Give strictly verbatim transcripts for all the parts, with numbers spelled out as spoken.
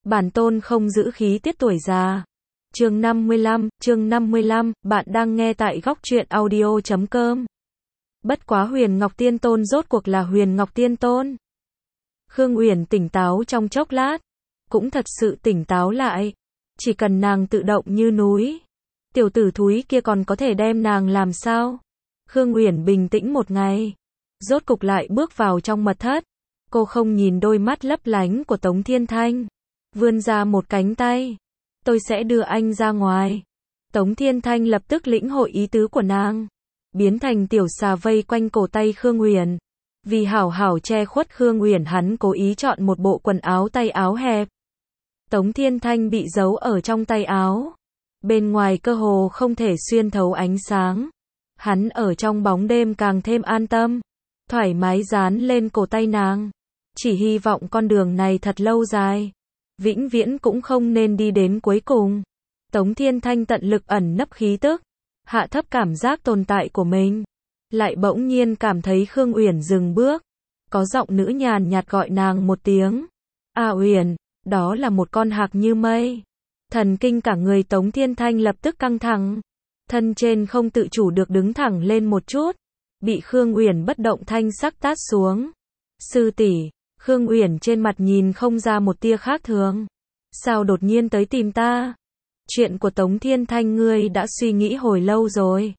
Bản tôn không giữ khí tiết tuổi già. Chương năm mươi lăm, chương năm mươi lăm, bạn đang nghe tại góc truyện audio chấm com. Bất quá Huyền Ngọc Tiên Tôn rốt cuộc là Huyền Ngọc Tiên Tôn. Khương Uyển tỉnh táo trong chốc lát, cũng thật sự tỉnh táo lại. Chỉ cần nàng tự động như núi, tiểu tử thúi kia còn có thể đem nàng làm sao? Khương Uyển bình tĩnh một ngày, rốt cục lại bước vào trong mật thất. Cô không nhìn đôi mắt lấp lánh của Tống Thiên Thanh, vươn ra một cánh tay. Tôi sẽ đưa anh ra ngoài. Tống Thiên Thanh lập tức lĩnh hội ý tứ của nàng, biến thành tiểu xà vây quanh cổ tay Khương Uyển. Vì hảo hảo che khuất Khương Uyển, hắn cố ý chọn một bộ quần áo tay áo hẹp. Tống Thiên Thanh bị giấu ở trong tay áo, bên ngoài cơ hồ không thể xuyên thấu ánh sáng. Hắn ở trong bóng đêm càng thêm an tâm, thoải mái dán lên cổ tay nàng. Chỉ hy vọng con đường này thật lâu dài, vĩnh viễn cũng không nên đi đến cuối cùng. Tống Thiên Thanh tận lực ẩn nấp khí tức, hạ thấp cảm giác tồn tại của mình. Lại bỗng nhiên cảm thấy Khương Uyển dừng bước, có giọng nữ nhàn nhạt gọi nàng một tiếng. "A Uyển." Đó là một con hạc như mây. Thần kinh cả người Tống Thiên Thanh lập tức căng thẳng, thân trên không tự chủ được đứng thẳng lên một chút, bị Khương Uyển bất động thanh sắc tát xuống. "Sư tỷ." Khương Uyển trên mặt nhìn không ra một tia khác thường. "Sao đột nhiên tới tìm ta?" "Chuyện của Tống Thiên Thanh ngươi đã suy nghĩ hồi lâu rồi,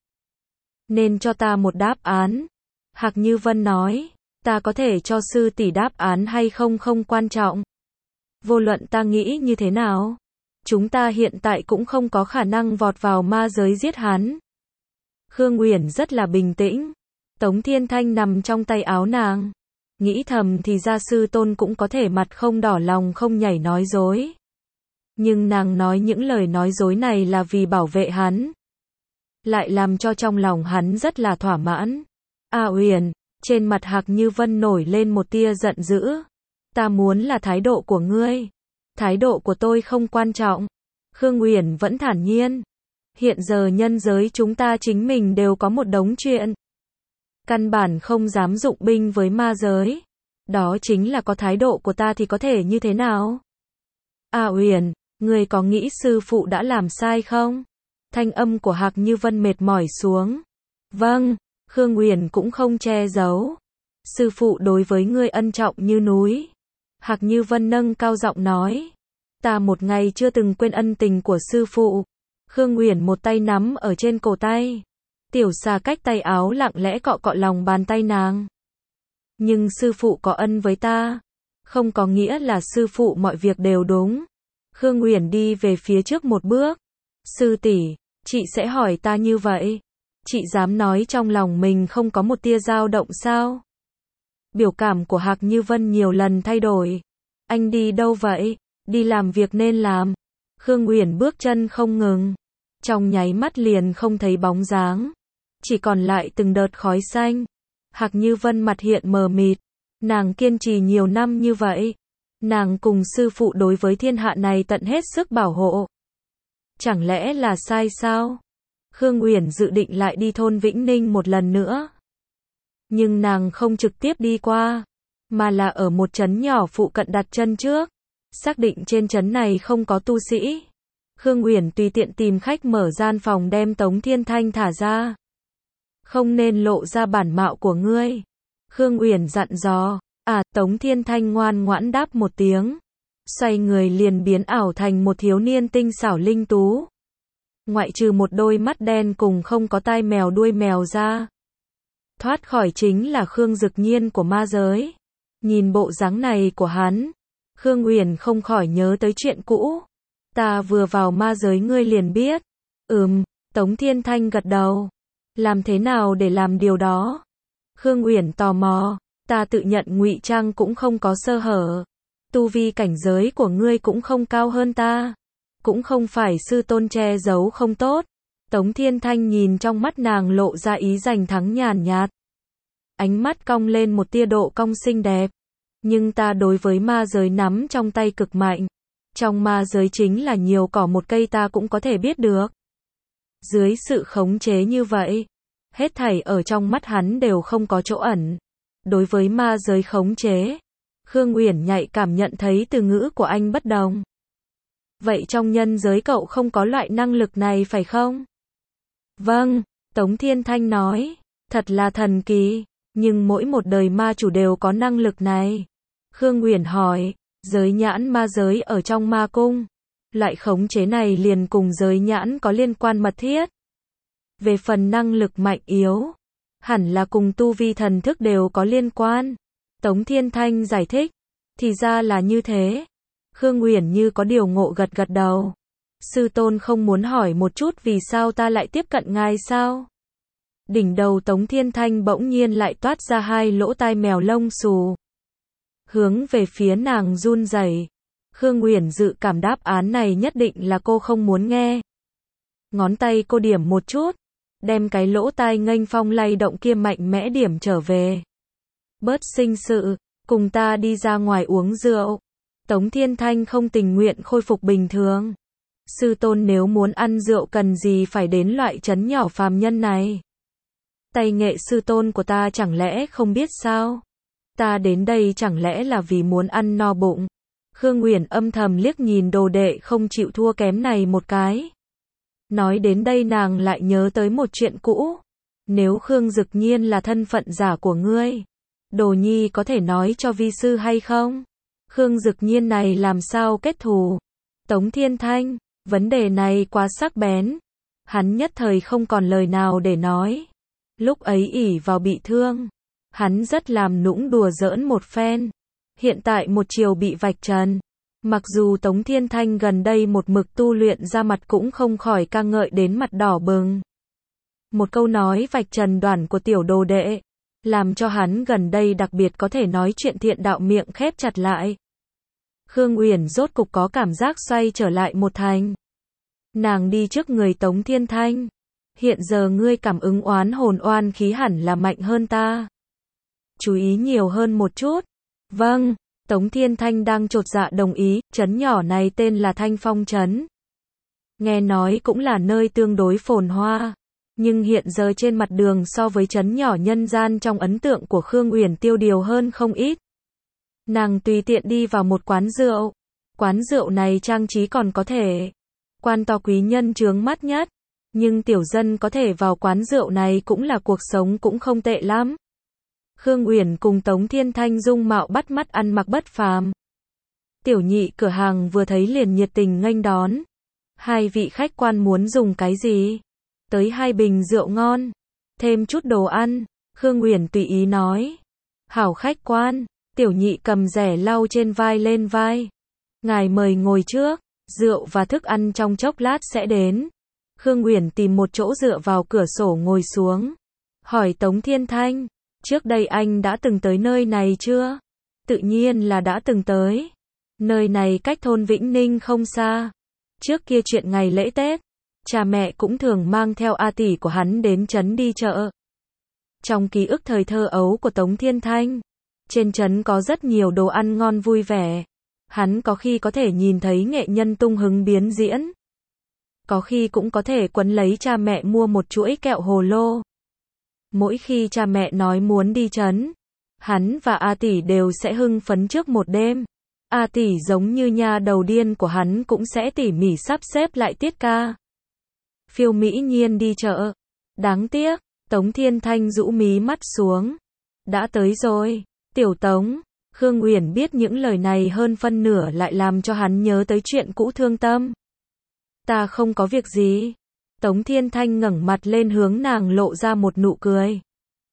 nên cho ta một đáp án." Hạc Như Vân nói. "Ta có thể cho sư tỷ đáp án hay không không quan trọng. Vô luận ta nghĩ như thế nào, chúng ta hiện tại cũng không có khả năng vọt vào ma giới giết hắn." Khương Uyển rất là bình tĩnh. Tống Thiên Thanh nằm trong tay áo nàng, nghĩ thầm thì ra sư tôn cũng có thể mặt không đỏ lòng không nhảy nói dối. Nhưng nàng nói những lời nói dối này là vì bảo vệ hắn, lại làm cho trong lòng hắn rất là thỏa mãn. "A Uyển." Trên mặt Hạc Như Vân nổi lên một tia giận dữ. "Ta muốn là thái độ của ngươi. Thái độ của tôi không quan trọng." Khương Uyển vẫn thản nhiên. "Hiện giờ nhân giới chúng ta chính mình đều có một đống chuyện, căn bản không dám dụng binh với ma giới. Đó chính là có thái độ của ta thì có thể như thế nào?" "A Uyển, ngươi có nghĩ sư phụ đã làm sai không?" Thanh âm của Hạc Như Vân mệt mỏi xuống. "Vâng." Khương Uyển cũng không che giấu. "Sư phụ đối với ngươi ân trọng như núi." Hạc Như Vân nâng cao giọng nói. "Ta một ngày chưa từng quên ân tình của sư phụ." Khương Uyển một tay nắm ở trên cổ tay, tiểu xà cách tay áo lặng lẽ cọ cọ lòng bàn tay nàng. "Nhưng sư phụ có ân với ta, không có nghĩa là sư phụ mọi việc đều đúng." Khương Uyển đi về phía trước một bước. "Sư tỷ, chị sẽ hỏi ta như vậy, chị dám nói trong lòng mình không có một tia dao động sao?" Biểu cảm của Hạc Như Vân nhiều lần thay đổi. "Anh đi đâu vậy?" "Đi làm việc nên làm." Khương Uyển bước chân không ngừng, trong nháy mắt liền không thấy bóng dáng, chỉ còn lại từng đợt khói xanh. Hạc Như Vân mặt hiện mờ mịt. Nàng kiên trì nhiều năm như vậy, nàng cùng sư phụ đối với thiên hạ này tận hết sức bảo hộ, chẳng lẽ là sai sao? Khương Uyển dự định lại đi thôn Vĩnh Ninh một lần nữa, nhưng nàng không trực tiếp đi qua, mà là ở một trấn nhỏ phụ cận đặt chân trước. Xác định trên trấn này không có tu sĩ, Khương Uyển tùy tiện tìm khách mở gian phòng đem Tống Thiên Thanh thả ra. "Không nên lộ ra bản mạo của ngươi." Khương Uyển dặn dò. "À." Tống Thiên Thanh ngoan ngoãn đáp một tiếng, xoay người liền biến ảo thành một thiếu niên tinh xảo linh tú. Ngoại trừ một đôi mắt đen cùng không có tai mèo đuôi mèo ra, thoát khỏi chính là Khương Dực Nhiên của ma giới. Nhìn bộ dáng này của hắn, Khương Uyển không khỏi nhớ tới chuyện cũ. "Ta vừa vào ma giới ngươi liền biết." "Ừm." Tống Thiên Thanh gật đầu. "Làm thế nào để làm điều đó?" Khương Uyển tò mò. "Ta tự nhận ngụy trang cũng không có sơ hở. Tu vi cảnh giới của ngươi cũng không cao hơn ta, cũng không phải sư tôn che giấu không tốt." Tống Thiên Thanh nhìn trong mắt nàng lộ ra ý giành thắng nhàn nhạt, ánh mắt cong lên một tia độ cong xinh đẹp. "Nhưng ta đối với ma giới nắm trong tay cực mạnh. Trong ma giới chính là nhiều cỏ một cây ta cũng có thể biết được." Dưới sự khống chế như vậy, hết thảy ở trong mắt hắn đều không có chỗ ẩn. Đối với ma giới khống chế, Khương Uyển nhạy cảm nhận thấy từ ngữ của anh bất đồng. Vậy trong nhân giới cậu không có loại năng lực này phải không? Vâng, Tống Thiên Thanh nói. Thật là thần kỳ, nhưng mỗi một đời ma chủ đều có năng lực này. Khương Uyển hỏi, giới nhãn ma giới ở trong ma cung. Loại khống chế này liền cùng giới nhãn có liên quan mật thiết. Về phần năng lực mạnh yếu, hẳn là cùng tu vi thần thức đều có liên quan. Tống Thiên Thanh giải thích, thì ra là như thế. Khương Uyển như có điều ngộ gật gật đầu. Sư tôn không muốn hỏi một chút vì sao ta lại tiếp cận ngài sao? Đỉnh đầu Tống Thiên Thanh bỗng nhiên lại toát ra hai lỗ tai mèo lông xù. Hướng về phía nàng run rẩy. Khương Uyển dự cảm đáp án này nhất định là cô không muốn nghe. Ngón tay cô điểm một chút, đem cái lỗ tai nghênh phong lay động kia mạnh mẽ điểm trở về. Bớt sinh sự, cùng ta đi ra ngoài uống rượu. Tống Thiên Thanh không tình nguyện khôi phục bình thường. Sư tôn nếu muốn ăn rượu cần gì phải đến loại trấn nhỏ phàm nhân này. Tay nghệ sư tôn của ta chẳng lẽ không biết sao? Ta đến đây chẳng lẽ là vì muốn ăn no bụng? Khương Uyển âm thầm liếc nhìn đồ đệ không chịu thua kém này một cái. Nói đến đây nàng lại nhớ tới một chuyện cũ. Nếu Khương Dực Nhiên là thân phận giả của ngươi, Đồ Nhi có thể nói cho vi sư hay không? Khương Dực Nhiên này làm sao kết thù? Tống Thiên Thanh, vấn đề này quá sắc bén. Hắn nhất thời không còn lời nào để nói. Lúc ấy ỷ vào bị thương, hắn rất làm nũng đùa giỡn một phen. Hiện tại một chiều bị vạch trần. Mặc dù Tống Thiên Thanh gần đây một mực tu luyện ra mặt cũng không khỏi ca ngợi đến mặt đỏ bừng. Một câu nói vạch trần đoản của tiểu đồ đệ, làm cho hắn gần đây đặc biệt có thể nói chuyện thiện đạo miệng khép chặt lại. Khương Uyển rốt cục có cảm giác xoay trở lại một thành. Nàng đi trước người Tống Thiên Thanh. Hiện giờ ngươi cảm ứng oán hồn oan khí hẳn là mạnh hơn ta. Chú ý nhiều hơn một chút. Vâng, Tống Thiên Thanh đang chột dạ đồng ý, trấn nhỏ này tên là Thanh Phong Trấn. Nghe nói cũng là nơi tương đối phồn hoa, nhưng hiện giờ trên mặt đường so với trấn nhỏ nhân gian trong ấn tượng của Khương Uyển tiêu điều hơn không ít. Nàng tùy tiện đi vào một quán rượu. Quán rượu này trang trí còn có thể. Quan to quý nhân chướng mắt nhất. Nhưng tiểu dân có thể vào quán rượu này cũng là cuộc sống cũng không tệ lắm. Khương Uyển cùng Tống Thiên Thanh dung mạo bắt mắt ăn mặc bất phàm. Tiểu nhị cửa hàng vừa thấy liền nhiệt tình nghênh đón. Hai vị khách quan muốn dùng cái gì? Tới hai bình rượu ngon. Thêm chút đồ ăn. Khương Uyển tùy ý nói. Hảo khách quan. Tiểu nhị cầm rẻ lau trên vai lên vai. Ngài mời ngồi trước. Rượu và thức ăn trong chốc lát sẽ đến. Khương Uyển tìm một chỗ dựa vào cửa sổ ngồi xuống. Hỏi Tống Thiên Thanh. Trước đây anh đã từng tới nơi này chưa? Tự nhiên là đã từng tới. Nơi này cách thôn Vĩnh Ninh không xa. Trước kia chuyện ngày lễ Tết, cha mẹ cũng thường mang theo A tỷ của hắn đến trấn đi chợ. Trong ký ức thời thơ ấu của Tống Thiên Thanh, trên trấn có rất nhiều đồ ăn ngon vui vẻ. Hắn có khi có thể nhìn thấy nghệ nhân tung hứng biến diễn. Có khi cũng có thể quấn lấy cha mẹ mua một chuỗi kẹo hồ lô. Mỗi khi cha mẹ nói muốn đi trấn, hắn và A tỷ đều sẽ hưng phấn trước một đêm. A tỷ giống như nha đầu điên của hắn cũng sẽ tỉ mỉ sắp xếp lại tiết ca. Phiêu mỹ nhiên đi chợ. Đáng tiếc, Tống Thiên Thanh rũ mí mắt xuống. Đã tới rồi, tiểu Tống. Khương Uyển biết những lời này hơn phân nửa lại làm cho hắn nhớ tới chuyện cũ thương tâm. Ta không có việc gì. Tống Thiên Thanh ngẩng mặt lên hướng nàng lộ ra một nụ cười.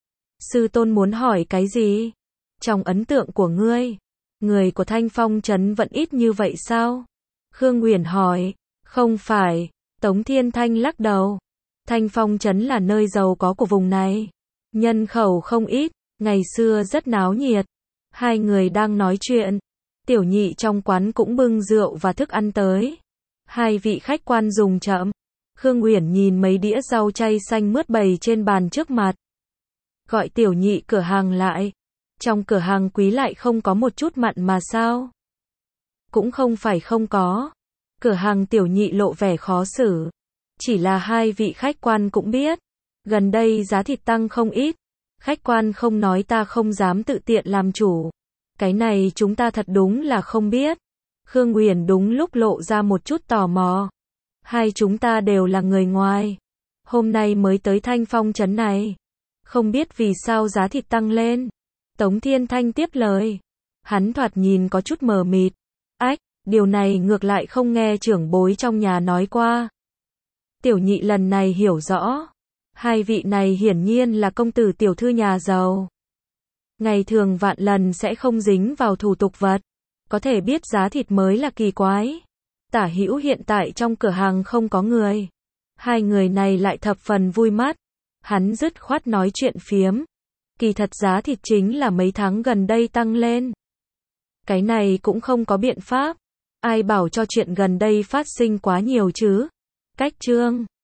Sư tôn muốn hỏi cái gì? Trong ấn tượng của ngươi, người của Thanh Phong Trấn vẫn ít như vậy sao? Khương Uyển hỏi. Không phải. Tống Thiên Thanh lắc đầu. Thanh Phong Trấn là nơi giàu có của vùng này. Nhân khẩu không ít, ngày xưa rất náo nhiệt. Hai người đang nói chuyện. Tiểu nhị trong quán cũng bưng rượu và thức ăn tới. Hai vị khách quan dùng chậm. Khương Uyển nhìn mấy đĩa rau chay xanh mướt bày trên bàn trước mặt. Gọi tiểu nhị cửa hàng lại. Trong cửa hàng quý lại không có một chút mặn mà sao? Cũng không phải không có. Cửa hàng tiểu nhị lộ vẻ khó xử. Chỉ là hai vị khách quan cũng biết. Gần đây giá thịt tăng không ít. Khách quan không nói ta không dám tự tiện làm chủ. Cái này chúng ta thật đúng là không biết. Khương Uyển đúng lúc lộ ra một chút tò mò. Hai chúng ta đều là người ngoài. Hôm nay mới tới Thanh Phong trấn này. Không biết vì sao giá thịt tăng lên. Tống Thiên Thanh tiếp lời. Hắn thoạt nhìn có chút mờ mịt. Ách, điều này ngược lại không nghe trưởng bối trong nhà nói qua. Tiểu nhị lần này hiểu rõ. Hai vị này hiển nhiên là công tử tiểu thư nhà giàu. Ngày thường vạn lần sẽ không dính vào thủ tục vật. Có thể biết giá thịt mới là kỳ quái. Tả Hữu hiện tại trong cửa hàng không có người. Hai người này lại thập phần vui mắt. Hắn dứt khoát nói chuyện phiếm. Kỳ thật giá thịt chính là mấy tháng gần đây tăng lên. Cái này cũng không có biện pháp. Ai bảo cho chuyện gần đây phát sinh quá nhiều chứ. Cách chương